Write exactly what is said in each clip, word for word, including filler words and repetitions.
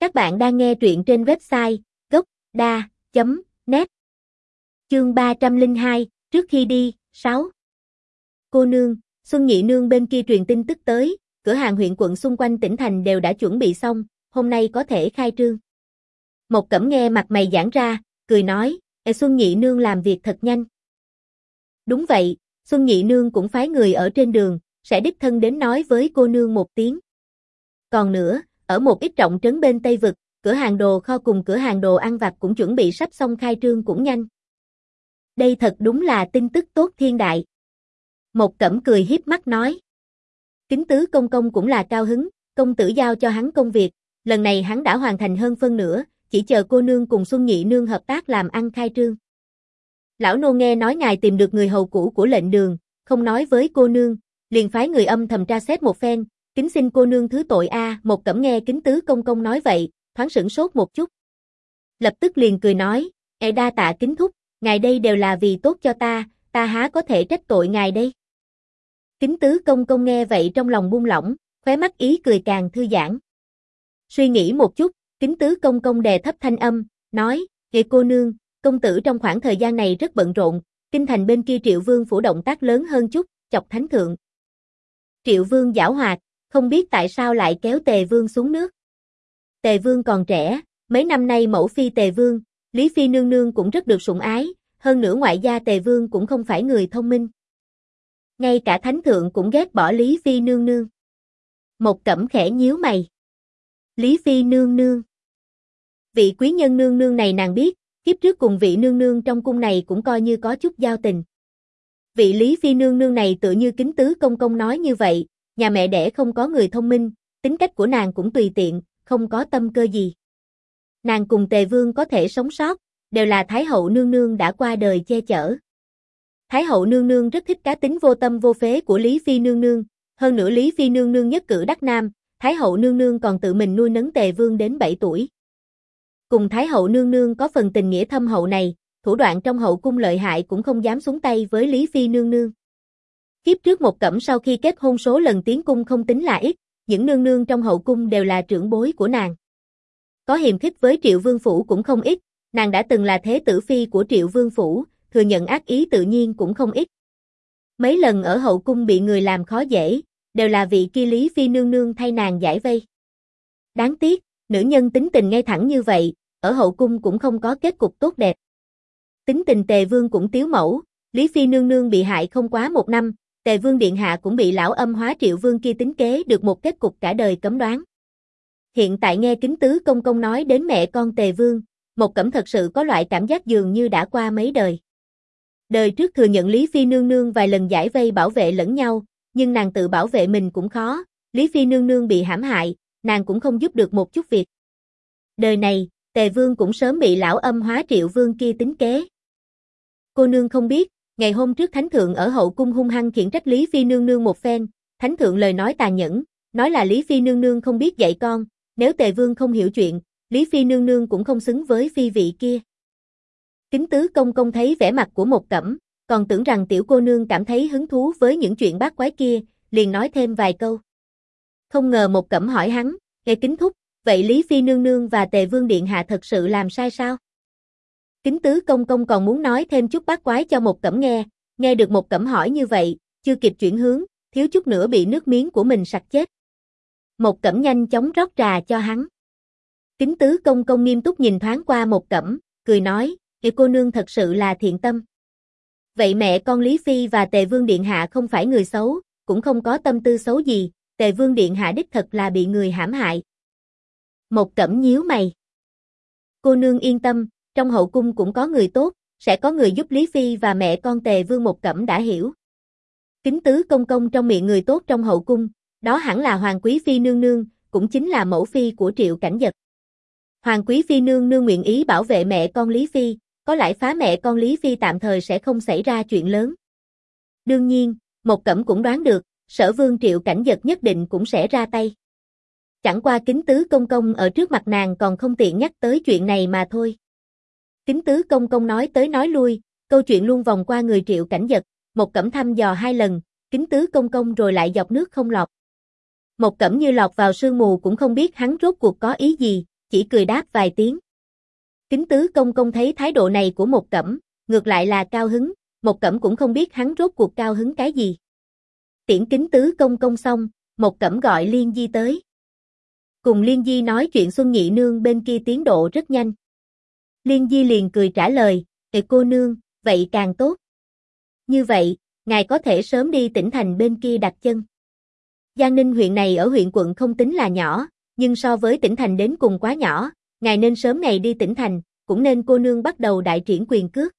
Các bạn đang nghe truyện trên website gốc đa chấm net. Chương ba trăm lẻ hai, trước khi đi, sáu. Cô nương, Xuân Nhị nương bên kia truyền tin tức tới, cửa hàng huyện quận xung quanh tỉnh thành đều đã chuẩn bị xong, hôm nay có thể khai trương. Mộc Cẩm nghe mặt mày giãn ra, cười nói, "Ê, Xuân Nhị nương làm việc thật nhanh." Đúng vậy, Xuân Nhị nương cũng phái người ở trên đường, sẽ đích thân đến nói với cô nương một tiếng. Còn nữa, ở một ít trọng trấn bên Tây Vực, cửa hàng đồ kho cùng cửa hàng đồ ăn vặt cũng chuẩn bị sắp xong khai trương cũng nhanh. Đây thật đúng là tin tức tốt thiên đại. Mộc Cẩm cười hiếp mắt nói. Kính tứ công công cũng là cao hứng, công tử giao cho hắn công việc, lần này hắn đã hoàn thành hơn phân nửa, chỉ chờ cô nương cùng Xuân Nhị nương hợp tác làm ăn khai trương. Lão nô nghe nói ngài tìm được người hầu cũ của lệnh đường, không nói với cô nương, liền phái người âm thầm tra xét một phen, kính xin cô nương thứ tội a. À, Mộc Cẩm nghe kính tứ công công nói vậy, thoáng sửng sốt một chút. Lập tức liền cười nói, "Ê đa tạ kính thúc, ngài đây đều là vì tốt cho ta, ta há có thể trách tội ngài đây." Kính tứ công công nghe vậy trong lòng buông lỏng, khóe mắt ý cười càng thư giãn. Suy nghĩ một chút, kính tứ công công đè thấp thanh âm, nói, "Ê cô nương, công tử trong khoảng thời gian này rất bận rộn, kinh thành bên kia Triệu Vương phủ động tác lớn hơn chút, chọc thánh thượng." Triệu Vương giảo hoạt, không biết tại sao lại kéo Tề Vương xuống nước. Tề Vương còn trẻ, mấy năm nay mẫu phi Tề Vương, Lý Phi nương nương cũng rất được sủng ái, hơn nữa ngoại gia Tề Vương cũng không phải người thông minh. Ngay cả thánh thượng cũng ghét bỏ Lý Phi nương nương. Mộc Cẩm khẽ nhíu mày. Lý Phi nương nương. Vị quý nhân nương nương này nàng biết, kiếp trước cùng vị nương nương trong cung này cũng coi như có chút giao tình. Vị Lý Phi nương nương này tự như kính tứ công công nói như vậy, nhà mẹ đẻ không có người thông minh, tính cách của nàng cũng tùy tiện, không có tâm cơ gì. Nàng cùng Tề Vương có thể sống sót, đều là Thái hậu nương nương đã qua đời che chở. Thái hậu nương nương rất thích cá tính vô tâm vô phế của Lý Phi nương nương, hơn nữa Lý Phi nương nương nhất cử đắc nam, Thái hậu nương nương còn tự mình nuôi nấng Tề Vương đến bảy tuổi. Cùng Thái hậu nương nương có phần tình nghĩa thâm hậu này, thủ đoạn trong hậu cung lợi hại cũng không dám xuống tay với Lý Phi nương nương. Kiếp trước Mộc Cẩm sau khi kết hôn số lần tiến cung không tính là ít, những nương nương trong hậu cung đều là trưởng bối của nàng. Có hiềm khích với Triệu Vương phủ cũng không ít, nàng đã từng là thế tử phi của Triệu Vương phủ, thừa nhận ác ý tự nhiên cũng không ít. Mấy lần ở hậu cung bị người làm khó dễ, đều là vị kia Lý Phi nương nương thay nàng giải vây. Đáng tiếc, nữ nhân tính tình ngay thẳng như vậy, ở hậu cung cũng không có kết cục tốt đẹp. Tính tình Tề Vương cũng tiếu mẫu, Lý Phi nương nương bị hại không quá một năm, Tề Vương điện hạ cũng bị lão âm hóa Triệu Vương kia tính kế được một kết cục cả đời cấm đoán. Hiện tại nghe kính tứ công công nói đến mẹ con Tề Vương, Mộc Cẩm thật sự có loại cảm giác dường như đã qua mấy đời. Đời trước thừa nhận Lý Phi nương nương vài lần giải vây bảo vệ lẫn nhau, nhưng nàng tự bảo vệ mình cũng khó, Lý Phi nương nương bị hãm hại, nàng cũng không giúp được một chút việc. Đời này, Tề Vương cũng sớm bị lão âm hóa Triệu Vương kia tính kế. Cô nương không biết, ngày hôm trước Thánh Thượng ở hậu cung hung hăng khiển trách Lý Phi nương nương một phen, Thánh Thượng lời nói tàn nhẫn, nói là Lý Phi nương nương không biết dạy con, nếu Tề Vương không hiểu chuyện, Lý Phi nương nương cũng không xứng với phi vị kia. Kính tứ công công thấy vẻ mặt của Mộc Cẩm, còn tưởng rằng tiểu cô nương cảm thấy hứng thú với những chuyện bát quái kia, liền nói thêm vài câu. Không ngờ Mộc Cẩm hỏi hắn, nghe kính thúc, vậy Lý Phi nương nương và Tề Vương điện hạ thật sự làm sai sao? Kính tứ công công còn muốn nói thêm chút bát quái cho Mộc Cẩm nghe, nghe được Mộc Cẩm hỏi như vậy, chưa kịp chuyển hướng, thiếu chút nữa bị nước miếng của mình sặc chết. Mộc Cẩm nhanh chóng rót trà cho hắn. Kính tứ công công nghiêm túc nhìn thoáng qua Mộc Cẩm, cười nói, "Ê cô nương thật sự là thiện tâm. Vậy mẹ con Lý Phi và Tề Vương điện hạ không phải người xấu, cũng không có tâm tư xấu gì, Tề Vương điện hạ đích thật là bị người hãm hại." Mộc Cẩm nhíu mày. Cô nương yên tâm, trong hậu cung cũng có người tốt, sẽ có người giúp Lý Phi và mẹ con Tề Vương. Mộc Cẩm đã hiểu. Kính tứ công công trong miệng người tốt trong hậu cung, đó hẳn là Hoàng Quý Phi nương nương, cũng chính là mẫu phi của Triệu Cảnh Dật. Hoàng Quý Phi nương nương nguyện ý bảo vệ mẹ con Lý Phi, có lẽ phá mẹ con Lý Phi tạm thời sẽ không xảy ra chuyện lớn. Đương nhiên, Mộc Cẩm cũng đoán được, Sở Vương Triệu Cảnh Dật nhất định cũng sẽ ra tay. Chẳng qua kính tứ công công ở trước mặt nàng còn không tiện nhắc tới chuyện này mà thôi. Kính tứ công công nói tới nói lui, câu chuyện luôn vòng qua người Triệu Cảnh Dật, Mộc Cẩm thăm dò hai lần, kính tứ công công rồi lại dọc nước không lọt. Mộc Cẩm như lọt vào sương mù cũng không biết hắn rốt cuộc có ý gì, chỉ cười đáp vài tiếng. Kính tứ công công thấy thái độ này của Một Cẩm, ngược lại là cao hứng, Một Cẩm cũng không biết hắn rốt cuộc cao hứng cái gì. Tiễn kính tứ công công xong, Một Cẩm gọi Liên Di tới. Cùng Liên Di nói chuyện Xuân Nhị Nương bên kia tiến độ rất nhanh. Liên Di liền cười trả lời, "Ê cô nương, vậy càng tốt. Như vậy, ngài có thể sớm đi tỉnh thành bên kia đặt chân." Giang Ninh huyện này ở huyện quận không tính là nhỏ, nhưng so với tỉnh thành đến cùng quá nhỏ, ngài nên sớm ngày đi tỉnh thành, cũng nên cô nương bắt đầu đại triển quyền cước.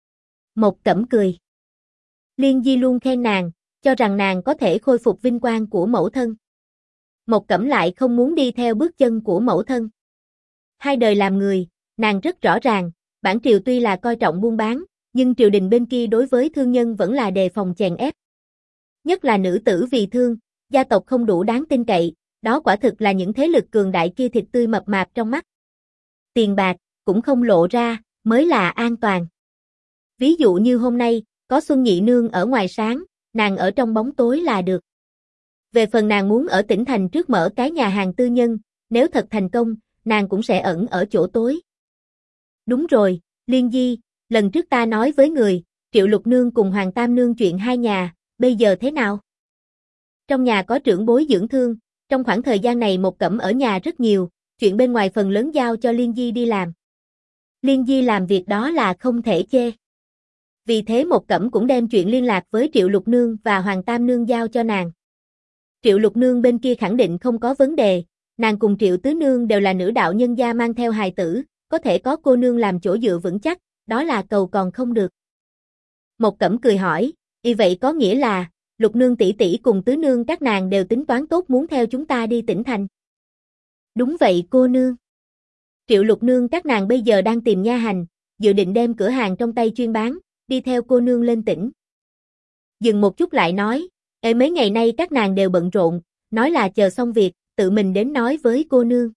Một Cẩm cười. Liên Di luôn khen nàng, cho rằng nàng có thể khôi phục vinh quang của mẫu thân. Một Cẩm lại không muốn đi theo bước chân của mẫu thân. Hai đời làm người, nàng rất rõ ràng, bản triều tuy là coi trọng buôn bán, nhưng triều đình bên kia đối với thương nhân vẫn là đề phòng chèn ép. Nhất là nữ tử vì thương, gia tộc không đủ đáng tin cậy, đó quả thực là những thế lực cường đại kia thịt tươi mập mạp trong mắt. Tiền bạc, cũng không lộ ra, mới là an toàn. Ví dụ như hôm nay, có Xuân Nhị Nương ở ngoài sáng, nàng ở trong bóng tối là được. Về phần nàng muốn ở tỉnh thành trước mở cái nhà hàng tư nhân, nếu thật thành công, nàng cũng sẽ ẩn ở chỗ tối. Đúng rồi, Liên Di, lần trước ta nói với người, Triệu Lục Nương cùng Hoàng Tam Nương chuyện hai nhà, bây giờ thế nào? Trong nhà có trưởng bối dưỡng thương, trong khoảng thời gian này Một Cẩm ở nhà rất nhiều, chuyện bên ngoài phần lớn giao cho Liên Di đi làm. Liên Di làm việc đó là không thể chê. Vì thế Một Cẩm cũng đem chuyện liên lạc với Triệu Lục Nương và Hoàng Tam Nương giao cho nàng. Triệu Lục Nương bên kia khẳng định không có vấn đề, nàng cùng Triệu Tứ Nương đều là nữ đạo nhân gia mang theo hài tử, có thể có cô nương làm chỗ dựa vững chắc, đó là cầu còn không được. Một Cẩm cười hỏi, "Y vậy có nghĩa là, Lục Nương tỷ tỷ cùng Tứ Nương các nàng đều tính toán tốt muốn theo chúng ta đi tỉnh thành?" "Đúng vậy cô nương. Triệu Lục Nương các nàng bây giờ đang tìm nha hành, dự định đem cửa hàng trong tay chuyên bán, đi theo cô nương lên tỉnh." Dừng một chút lại nói, "Ê mấy ngày nay các nàng đều bận rộn, nói là chờ xong việc, tự mình đến nói với cô nương."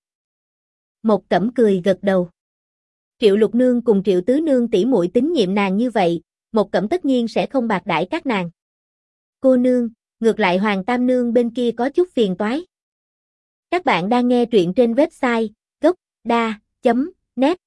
Một Cẩm cười gật đầu. Triệu Lục Nương cùng Triệu Tứ Nương tỷ muội tín nhiệm nàng như vậy, Một Cẩm tất nhiên sẽ không bạc đãi các nàng. "Cô nương, ngược lại Hoàng Tam Nương bên kia có chút phiền toái." Các bạn đang nghe truyện trên website gốc đa chấm net